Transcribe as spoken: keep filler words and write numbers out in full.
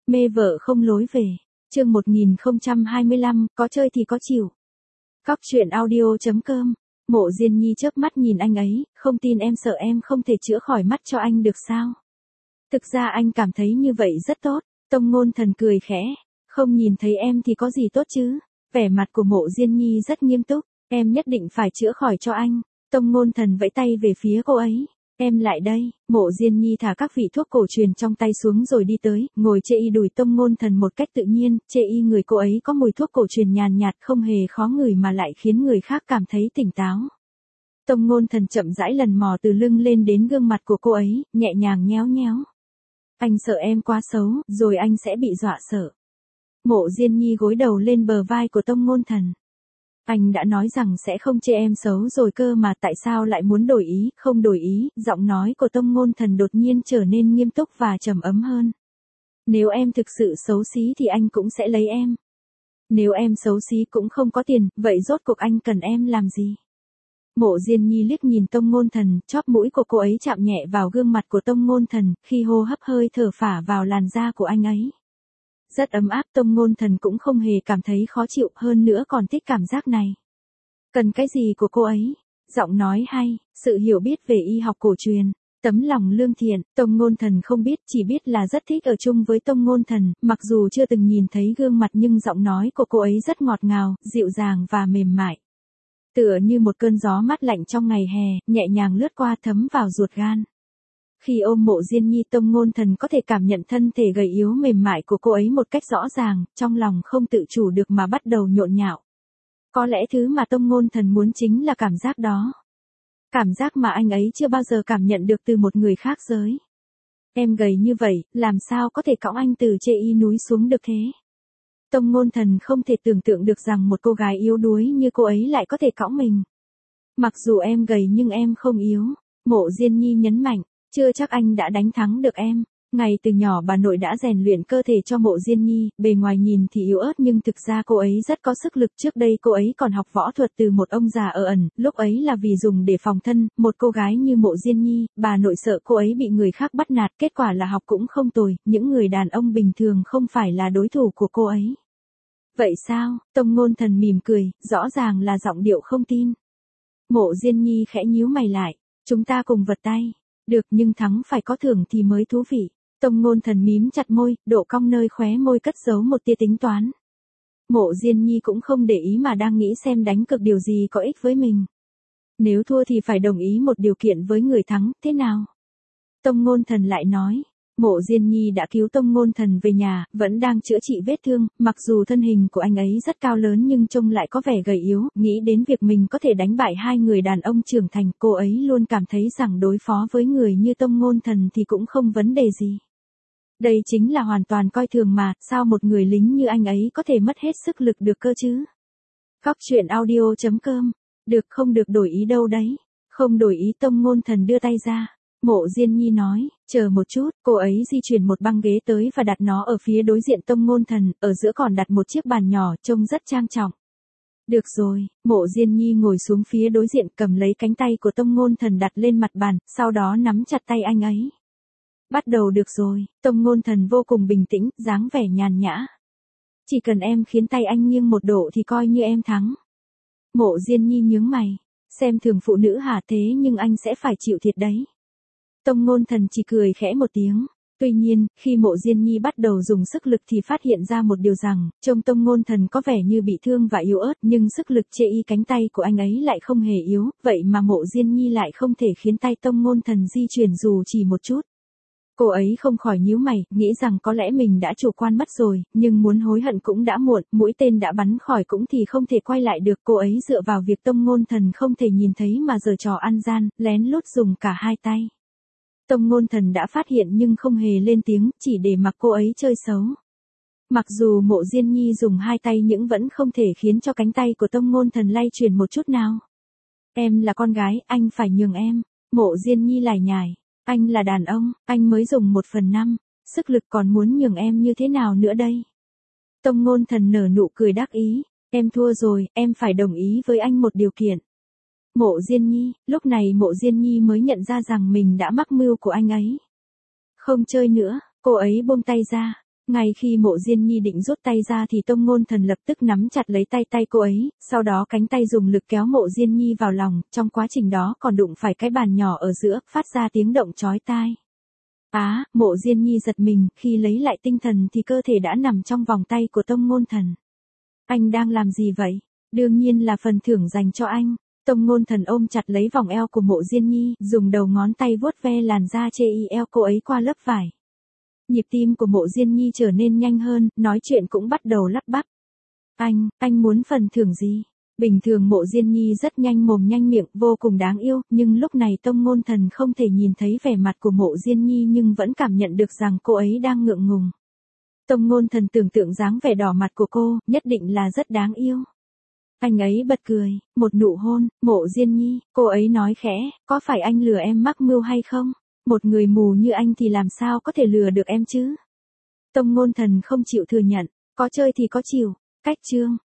Mê vợ không lối về. Chương một nghìn không trăm hai mươi lăm, có chơi thì có chịu. Cóc truyện audio chấm com. Mộ Diên Nhi chớp mắt nhìn anh ấy, không tin em, sợ em không thể chữa khỏi mắt cho anh được sao? Thực ra anh cảm thấy như vậy rất tốt. Tông Ngôn Thần cười khẽ, không nhìn thấy em thì có gì tốt chứ? Vẻ mặt của Mộ Diên Nhi rất nghiêm túc, em nhất định phải chữa khỏi cho anh. Tông Ngôn Thần vẫy tay về phía cô ấy. Em lại đây. Mộ Diên Nhi thả các vị thuốc cổ truyền trong tay xuống rồi đi tới, ngồi chê y đùi Tông Ngôn Thần một cách tự nhiên, chê y người cô ấy có mùi thuốc cổ truyền nhàn nhạt không hề khó ngửi mà lại khiến người khác cảm thấy tỉnh táo. Tông Ngôn Thần chậm rãi lần mò từ lưng lên đến gương mặt của cô ấy, nhẹ nhàng nhéo nhéo. Anh sợ em quá xấu, rồi anh sẽ bị dọa sợ. Mộ Diên Nhi gối đầu lên bờ vai của Tông Ngôn Thần. Anh đã nói rằng sẽ không chê em xấu rồi cơ mà, tại sao lại muốn đổi ý? Không đổi ý. Giọng nói của Tông Ngôn Thần đột nhiên trở nên nghiêm túc và trầm ấm hơn. Nếu em thực sự xấu xí thì anh cũng sẽ lấy em. Nếu em xấu xí cũng không có tiền, vậy rốt cuộc anh cần em làm gì? Mộ Diên Nhi liếc nhìn Tông Ngôn Thần, chóp mũi của cô ấy chạm nhẹ vào gương mặt của Tông Ngôn Thần, khi hô hấp hơi thở phả vào làn da của anh ấy. Rất ấm áp. Tông Ngôn Thần cũng không hề cảm thấy khó chịu, hơn nữa còn thích cảm giác này. Cần cái gì của cô ấy? Giọng nói hay, sự hiểu biết về y học cổ truyền, tấm lòng lương thiện. Tông Ngôn Thần không biết, chỉ biết là rất thích ở chung với Tông Ngôn Thần, mặc dù chưa từng nhìn thấy gương mặt nhưng giọng nói của cô ấy rất ngọt ngào, dịu dàng và mềm mại. Tựa như một cơn gió mát lạnh trong ngày hè, nhẹ nhàng lướt qua thấm vào ruột gan. Khi ôm Mộ Diên Nhi, Tông Ngôn Thần có thể cảm nhận thân thể gầy yếu mềm mại của cô ấy một cách rõ ràng, trong lòng không tự chủ được mà bắt đầu nhộn nhạo. Có lẽ thứ mà Tông Ngôn Thần muốn chính là cảm giác đó. Cảm giác mà anh ấy chưa bao giờ cảm nhận được từ một người khác giới. Em gầy như vậy, làm sao có thể cõng anh từ chê y núi xuống được thế? Tông Ngôn Thần không thể tưởng tượng được rằng một cô gái yếu đuối như cô ấy lại có thể cõng mình. Mặc dù em gầy nhưng em không yếu. Mộ Diên Nhi nhấn mạnh. Chưa chắc anh đã đánh thắng được em. Ngày từ nhỏ bà nội đã rèn luyện cơ thể cho Mộ Diên Nhi, bề ngoài nhìn thì yếu ớt nhưng thực ra cô ấy rất có sức lực. Trước đây cô ấy còn học võ thuật từ một ông già ở ẩn, lúc ấy là vì dùng để phòng thân. Một cô gái như Mộ Diên Nhi, bà nội sợ cô ấy bị người khác bắt nạt, kết quả là học cũng không tồi, những người đàn ông bình thường không phải là đối thủ của cô ấy. Vậy sao? Tông Ngôn Thần mỉm cười, rõ ràng là giọng điệu không tin. Mộ Diên Nhi khẽ nhíu mày lại. Chúng ta cùng vật tay. Được, nhưng thắng phải có thưởng thì mới thú vị. Tông Ngôn Thần mím chặt môi, độ cong nơi khóe môi cất giấu một tia tính toán. Mộ Diên Nhi cũng không để ý mà đang nghĩ xem đánh cược điều gì có ích với mình. Nếu thua thì phải đồng ý một điều kiện với người thắng, thế nào? Tông Ngôn Thần lại nói. Mộ Diên Nhi đã cứu Tông Ngôn Thần về nhà, vẫn đang chữa trị vết thương, mặc dù thân hình của anh ấy rất cao lớn nhưng trông lại có vẻ gầy yếu, nghĩ đến việc mình có thể đánh bại hai người đàn ông trưởng thành, cô ấy luôn cảm thấy rằng đối phó với người như Tông Ngôn Thần thì cũng không vấn đề gì. Đây chính là hoàn toàn coi thường mà, sao một người lính như anh ấy có thể mất hết sức lực được cơ chứ? Cóc truyện audio chấm com. Được, không được đổi ý đâu đấy. Không đổi ý. Tông Ngôn Thần đưa tay ra. Mộ Diên Nhi nói, chờ một chút. Cô ấy di chuyển một băng ghế tới và đặt nó ở phía đối diện Tông Ngôn Thần, ở giữa còn đặt một chiếc bàn nhỏ, trông rất trang trọng. Được rồi. Mộ Diên Nhi ngồi xuống phía đối diện, cầm lấy cánh tay của Tông Ngôn Thần đặt lên mặt bàn, sau đó nắm chặt tay anh ấy. Bắt đầu được rồi. Tông Ngôn Thần vô cùng bình tĩnh, dáng vẻ nhàn nhã. Chỉ cần em khiến tay anh nghiêng một độ thì coi như em thắng. Mộ Diên Nhi nhướng mày. Xem thường phụ nữ hả? Thế nhưng anh sẽ phải chịu thiệt đấy. Tông Ngôn Thần chỉ cười khẽ một tiếng. Tuy nhiên, khi Mộ Diên Nhi bắt đầu dùng sức lực thì phát hiện ra một điều rằng, trông Tông Ngôn Thần có vẻ như bị thương và yếu ớt, nhưng sức lực chê y cánh tay của anh ấy lại không hề yếu, vậy mà Mộ Diên Nhi lại không thể khiến tay Tông Ngôn Thần di chuyển dù chỉ một chút. Cô ấy không khỏi nhíu mày, nghĩ rằng có lẽ mình đã chủ quan mất rồi, nhưng muốn hối hận cũng đã muộn, mũi tên đã bắn khỏi cũng thì không thể quay lại được. Cô ấy dựa vào việc Tông Ngôn Thần không thể nhìn thấy mà giở trò ăn gian, lén lút dùng cả hai tay. Tông Ngôn Thần đã phát hiện nhưng không hề lên tiếng, chỉ để mặc cô ấy chơi xấu. Mặc dù Mộ Diên Nhi dùng hai tay nhưng vẫn không thể khiến cho cánh tay của Tông Ngôn Thần lay chuyển một chút nào. Em là con gái, anh phải nhường em. Mộ Diên Nhi lải nhải. Anh là đàn ông, anh mới dùng một phần năm, sức lực còn muốn nhường em như thế nào nữa đây? Tông Ngôn Thần nở nụ cười đắc ý. Em thua rồi, em phải đồng ý với anh một điều kiện. Mộ Diên Nhi, lúc này Mộ Diên Nhi mới nhận ra rằng mình đã mắc mưu của anh ấy. Không chơi nữa, cô ấy buông tay ra. Ngay khi Mộ Diên Nhi định rút tay ra thì Tông Ngôn Thần lập tức nắm chặt lấy tay tay cô ấy, sau đó cánh tay dùng lực kéo Mộ Diên Nhi vào lòng, trong quá trình đó còn đụng phải cái bàn nhỏ ở giữa, phát ra tiếng động chói tai. Á, Mộ Diên Nhi giật mình, khi lấy lại tinh thần thì cơ thể đã nằm trong vòng tay của Tông Ngôn Thần. Anh đang làm gì vậy? Đương nhiên là phần thưởng dành cho anh. Tông Ngôn Thần ôm chặt lấy vòng eo của Mộ Diên Nhi, dùng đầu ngón tay vuốt ve làn da chê y eo cô ấy qua lớp vải. Nhịp tim của Mộ Diên Nhi trở nên nhanh hơn, nói chuyện cũng bắt đầu lắp bắp. Anh, anh muốn phần thưởng gì? Bình thường Mộ Diên Nhi rất nhanh mồm nhanh miệng, vô cùng đáng yêu, nhưng lúc này Tông Ngôn Thần không thể nhìn thấy vẻ mặt của Mộ Diên Nhi nhưng vẫn cảm nhận được rằng cô ấy đang ngượng ngùng. Tông Ngôn Thần tưởng tượng dáng vẻ đỏ mặt của cô, nhất định là rất đáng yêu. Anh ấy bật cười, một nụ hôn, Mộ Diên Nhi, cô ấy nói khẽ, có phải anh lừa em mắc mưu hay không? Một người mù như anh thì làm sao có thể lừa được em chứ? Tông Ngôn Thần không chịu thừa nhận, có chơi thì có chịu, cách chương.